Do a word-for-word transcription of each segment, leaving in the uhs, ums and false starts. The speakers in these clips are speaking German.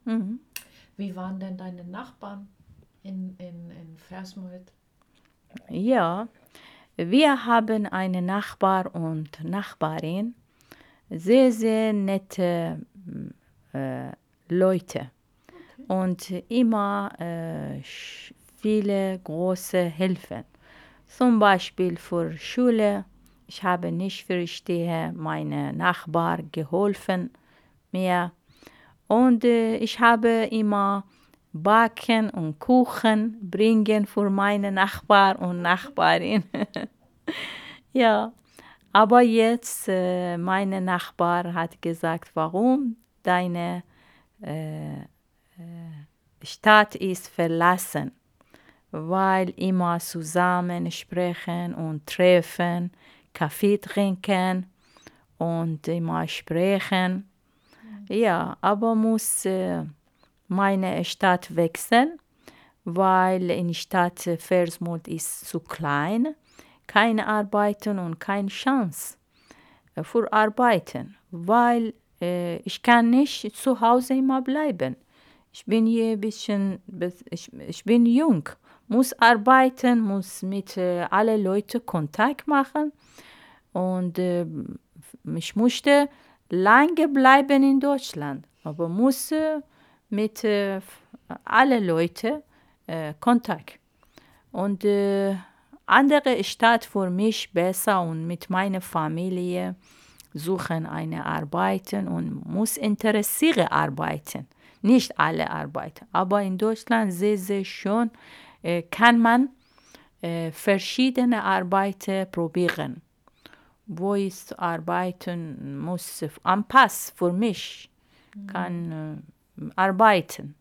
Mhm. Wie waren denn deine Nachbarn in, in, in Versmold? Ja, wir haben einen Nachbar und Nachbarin, sehr, sehr nette mm, äh, Leute Okay. und immer äh, sch- viele große Hilfen. Zum Beispiel für Schule. Ich habe nicht verstehe meine Nachbar geholfen mir und äh, ich habe immer Backen und Kuchen bringen für meine Nachbar und Nachbarin. Ja, aber jetzt äh, meine Nachbar hat gesagt, warum deine äh, Stadt ist verlassen, weil immer zusammen sprechen und treffen, Kaffee trinken und immer sprechen. Ja, aber muss äh, meine Stadt wechseln, weil in Stadt Versmold ist zu klein, keine Arbeiten und keine Chance äh, für Arbeiten, weil äh, ich kann nicht zu Hause immer bleiben. Ich bin hier ein bisschen, bis- ich, ich bin jung, muss arbeiten, muss mit äh, alle Leute Kontakt machen und äh, ich musste lange bleiben in Deutschland, aber musste mit äh, alle Leute äh, Kontakt. Und äh, andere Stadt für mich besser und mit meiner Familie suchen eine Arbeiten und muss interessiere arbeiten. Nicht alle arbeiten, aber in Deutschland sehr, sehr schön äh, kann man äh, verschiedene Arbeiten probieren. Wo ich arbeiten muss, am Pass für mich kann äh, arbeiten.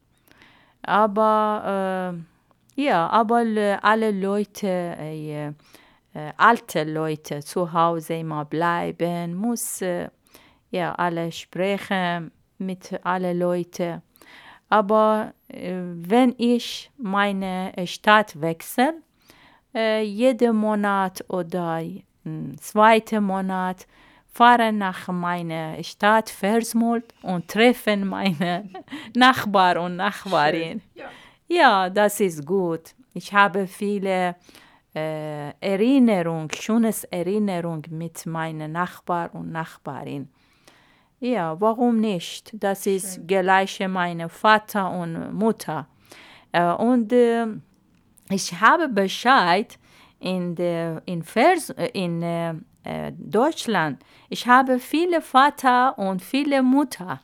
Aber äh, ja, aber äh, alle Leute, äh, äh, alte Leute zu Hause immer bleiben, muss äh, ja alle sprechen mit alle Leute. Aber äh, wenn ich meine Stadt wechsle, äh, jeden Monat oder mm, zweiten Monat fahren nach meiner Stadt Versmold und treffen meine Nachbar und Schön. Nachbarin. Ja. Ja, das ist gut. Ich habe viele äh, Erinnerung, schönes Erinnerung mit meinen Nachbar und Nachbarin. Ja, warum nicht? Das ist Schön. gleich meine Vater und Mutter. Äh, und äh, ich habe Bescheid in, der, in, Vers, äh, in äh, äh, Deutschland. Ich habe viele Vater und viele Mutter.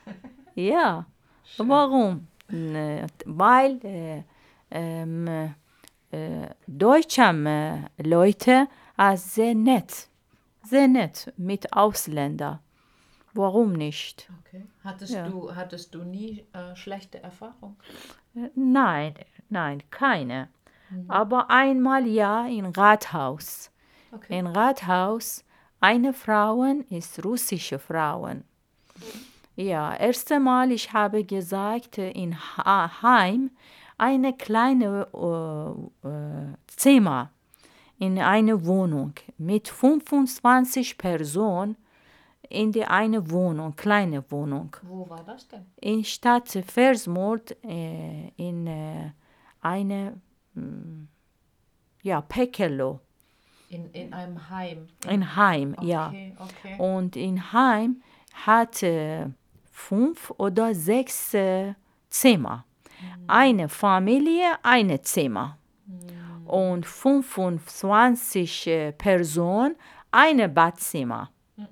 Ja, Schön. warum? Ne, Weil äh, ähm, äh, deutsche äh, Leute sind sehr nett, sehr nett mit Ausländern. Warum nicht? Okay. Hattest Ja. du, hattest du nie äh, schlechte Erfahrung? Äh, Nein, nein, keine. Mhm. Aber einmal ja in Rathaus. Okay. In Rathaus, eine Frau ist russische Frauen. Okay. Ja, erst einmal, ich habe gesagt, äh, in ha Heim eine kleine äh, äh, Zimmer in eine Wohnung mit fünfundzwanzig Personen in die eine Wohnung, kleine Wohnung. Wo war das denn? In Stadt Versmold äh, in äh, eine, mm, ja, Pekelo, In, in einem Heim. In, in Heim, ja. okay, okay. Und in Heim hat äh, fünf oder sechs äh, Zimmer. Mhm. Eine Familie, eine Zimmer. Mhm. Und fünfundzwanzig äh, Personen, eine Badzimmer.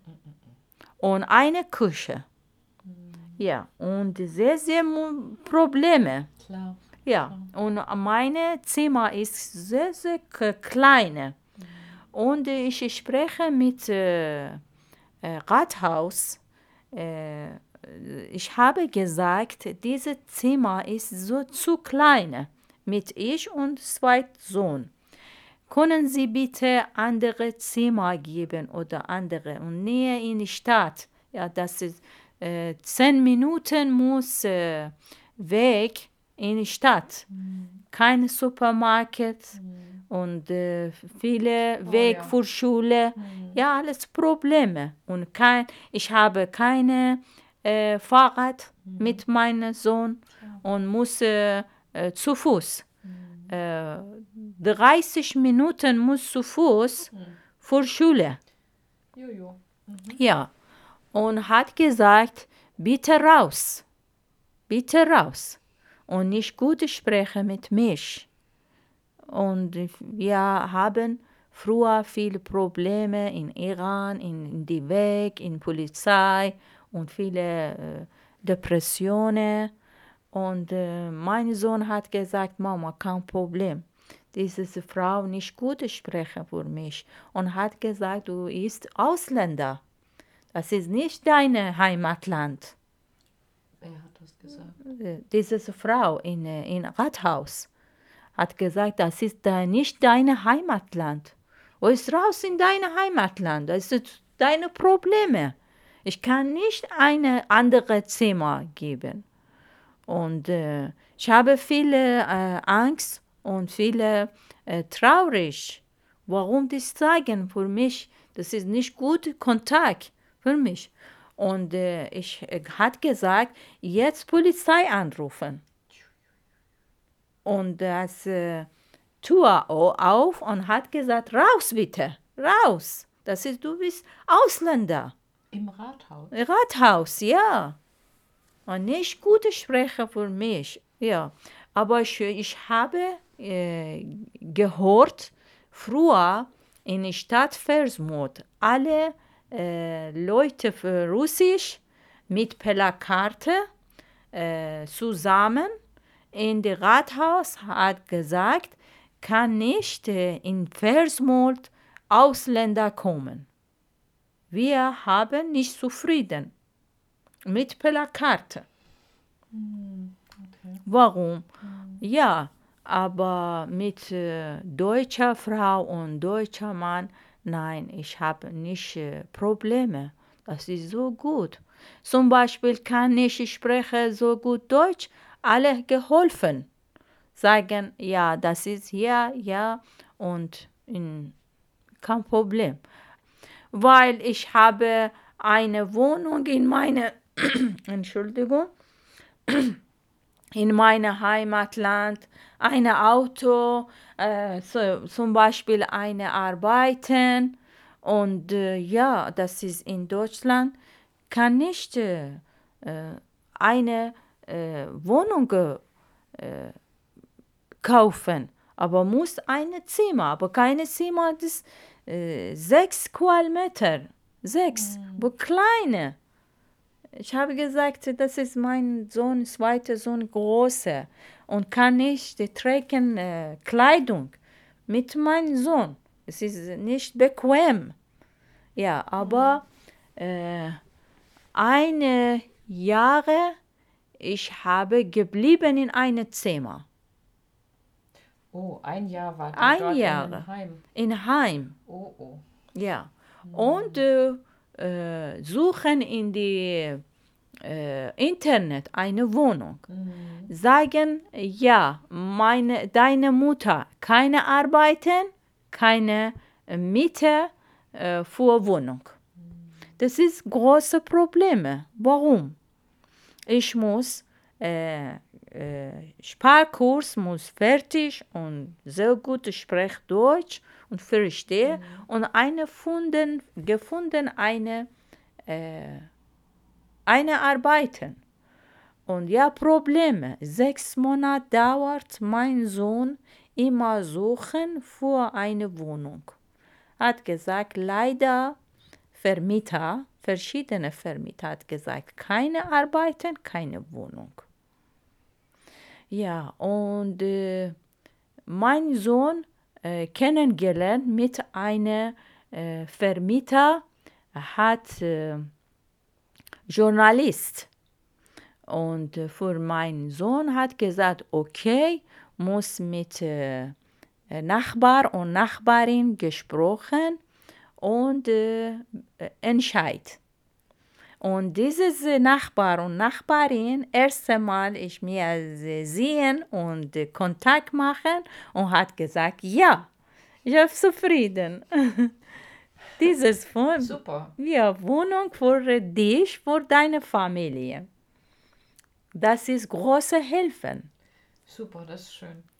Und eine Küche. Mhm. Ja, und sehr, sehr mu- Probleme. Klar, Ja, klar. und meine Zimmer ist sehr, sehr k- klein. Mhm. Und ich spreche mit äh, äh, Rathaus. Äh, ich habe gesagt, dieses Zimmer ist so zu klein. Mit ich und zwei Sohn. Können Sie bitte andere Zimmer geben oder andere und näher in die Stadt? Ja, das ist äh, zehn Minuten muss äh, Weg in die Stadt. Mhm. Kein Supermarkt Mhm. und äh, viele Oh Weg ja. für Schule. Mhm. Ja, alles Probleme. Und kein, ich habe keine äh, Fahrrad mhm. mit meinem Sohn ja. und muss äh, äh, zu Fuß. Mhm. Äh, dreißig Minuten muss zu Fuß mhm. vor Schule. Jojo. Mhm. Ja, und hat gesagt, bitte raus, bitte raus und nicht gut sprechen mit mich. Und wir haben früher viele Probleme in Iran, in, in die Weg, in Polizei und viele äh, Depressionen. Und äh, mein Sohn hat gesagt, Mama, kein Problem. Diese Frau nicht gut sprechen für mich. Und hat gesagt, du bist Ausländer. Das ist nicht dein Heimatland. Wer hat das gesagt? Diese Frau in, in Rathaus hat gesagt, das ist nicht dein Heimatland. Wo ist raus in dein Heimatland? Das sind deine Probleme. Ich kann nicht eine andere Zimmer geben. Und äh, ich habe viele äh, Angst und viele äh, traurig. Warum das sagen für mich? Das ist nicht gut Kontakt für mich. Und äh, ich äh, hat gesagt, jetzt Polizei anrufen. Und das äh, Tür auf und hat gesagt, raus bitte, raus. Das ist, du bist Ausländer. Im Rathaus? Im Rathaus, ja. Und nicht gute Sprecher für mich, ja. Aber ich, ich habe äh, gehört, früher in der Stadt Versmold, alle äh, Leute für Russisch mit Plakate äh, zusammen in das Rathaus hat gesagt, kann nicht äh, in Versmold Ausländer kommen. Wir haben nicht zufrieden mit Plakate. Mm, okay. Warum? Mm. Ja, aber mit äh, deutscher Frau und deutscher Mann, nein, ich habe nicht äh, Probleme. Das ist so gut. Zum Beispiel kann ich sprechen so gut Deutsch, alle geholfen. Sagen, ja, das ist hier, ja, und in, kein Problem. Weil ich habe eine Wohnung in meine, Entschuldigung, in meinem Heimatland, ein Auto, äh, so, zum Beispiel eine Arbeiten. Und äh, ja, das ist in Deutschland, kann nicht äh, eine äh, Wohnung äh, kaufen, aber muss ein Zimmer, aber keine Zimmer, das äh, sechs Quadratmeter, sechs, Mm. aber kleine. Ich habe gesagt, das ist mein Sohn, zweiter Sohn, große und kann nicht tragen äh, Kleidung mit meinem Sohn. Es ist nicht bequem. Ja, aber äh, eine Jahre ich habe geblieben in einem Zimmer. Oh, ein Jahr war die Ein dort Jahr. in einem Heim. In Heim. Oh, oh. Ja. Mhm. Und äh, äh, suchen in die äh, Internet eine Wohnung. Mhm. Sagen, ja, meine, deine Mutter keine arbeiten, keine Miete äh, für Wohnung. Mhm. Das ist große Probleme. Warum? Ich muss äh, äh, Sprachkurs muss fertig und sehr gut spreche Deutsch und verstehe Mhm. und eine funden, gefunden eine äh, eine arbeiten. Und ja, Probleme. Sechs Monate dauert mein Sohn immer suchen für eine Wohnung. Hat gesagt, leider Vermieter, verschiedene Vermieter hat gesagt, keine Arbeiten, keine Wohnung. Ja, und äh, mein Sohn äh, kennengelernt mit einem äh, Vermieter, hat äh, Journalist. Und äh, für meinen Sohn hat gesagt, okay, muss mit äh, Nachbar und Nachbarin gesprochen und äh, entscheid. Und dieses Nachbar und Nachbarin, erst einmal ich mir sehen und Kontakt machen und hat gesagt, ja, ich bin zufrieden. Dieses von, Super. ja, Wohnung für dich, für deine Familie. Das ist große Hilfe. Super, das ist schön.